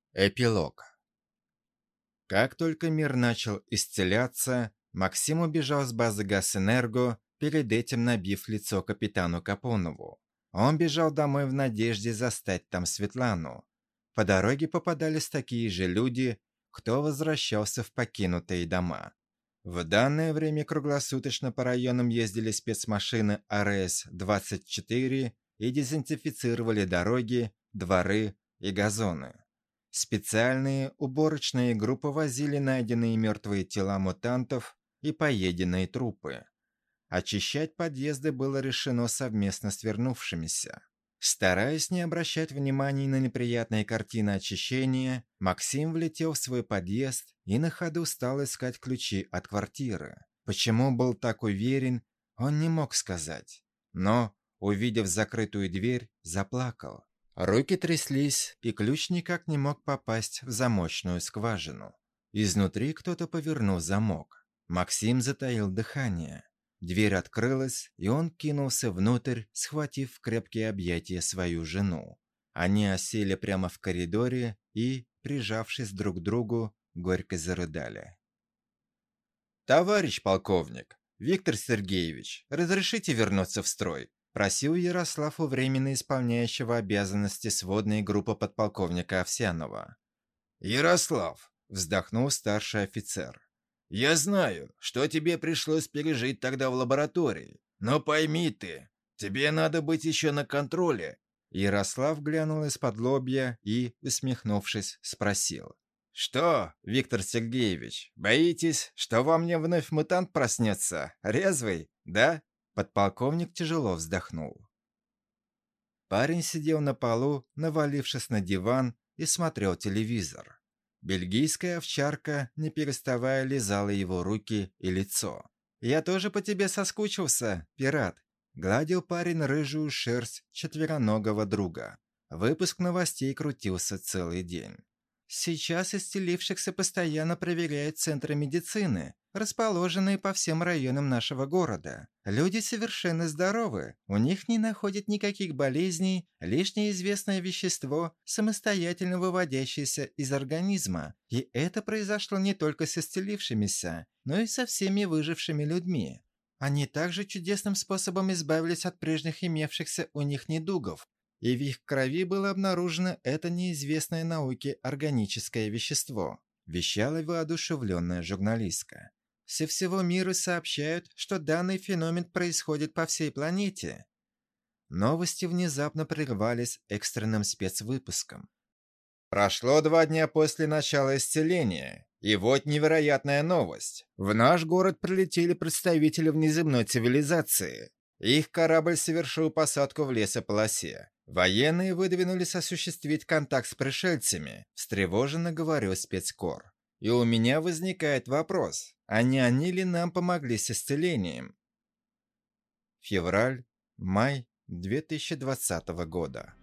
Эпилог. Как только мир начал исцеляться, Максим убежал с базы Газэнерго, перед этим набив лицо капитану Капонову. Он бежал домой в надежде застать там Светлану. По дороге попадались такие же люди, кто возвращался в покинутые дома. В данное время круглосуточно по районам ездили спецмашины АРС-24 и дезинфицировали дороги, дворы и газоны. Специальные уборочные группы возили найденные мертвые тела мутантов и поеденные трупы. Очищать подъезды было решено совместно с вернувшимися. Стараясь не обращать внимания на неприятные картины очищения, Максим влетел в свой подъезд и на ходу стал искать ключи от квартиры. Почему был так уверен, он не мог сказать. Но, увидев закрытую дверь, заплакал. Руки тряслись, и ключ никак не мог попасть в замочную скважину. Изнутри кто-то повернул замок. Максим затаил дыхание. Дверь открылась, и он кинулся внутрь, схватив в крепкие объятия свою жену. Они осели прямо в коридоре и, прижавшись друг к другу, горько зарыдали. «Товарищ полковник, Виктор Сергеевич, разрешите вернуться в строй?» – просил Ярослав у временно исполняющего обязанности сводной группы подполковника Овсянова. «Ярослав», – вздохнул старший офицер. «Я знаю, что тебе пришлось пережить тогда в лаборатории, но пойми ты, тебе надо быть еще на контроле». Ярослав глянул из-под лобья и, усмехнувшись, спросил. «Что, Виктор Сергеевич, боитесь, что во мне вновь мутант проснется? Резвый, да?» Подполковник тяжело вздохнул. Парень сидел на полу, навалившись на диван, и смотрел телевизор. Бельгийская овчарка, не переставая, лизала его руки и лицо. «Я тоже по тебе соскучился, пират», — гладил парень рыжую шерсть четвероногого друга. Выпуск новостей крутился целый день. Сейчас исцелившихся постоянно проверяют центры медицины, расположенные по всем районам нашего города. Люди совершенно здоровы, у них не находят никаких болезней, лишь неизвестное вещество, самостоятельно выводящееся из организма. И это произошло не только с исцелившимися, но и со всеми выжившими людьми. Они также чудесным способом избавились от прежних имевшихся у них недугов, и в их крови было обнаружено это неизвестное науке органическое вещество, вещала воодушевленная журналистка. Со всего мира сообщают, что данный феномен происходит по всей планете. Новости внезапно прервались экстренным спецвыпуском. Прошло 2 дня после начала исцеления, и вот невероятная новость. В наш город прилетели представители внеземной цивилизации. Их корабль совершил посадку в лесополосе. Военные выдвинулись осуществить контакт с пришельцами, встревоженно говорил спецкор. И у меня возникает вопрос, а не они ли нам помогли с исцелением? Февраль-май 2020 года.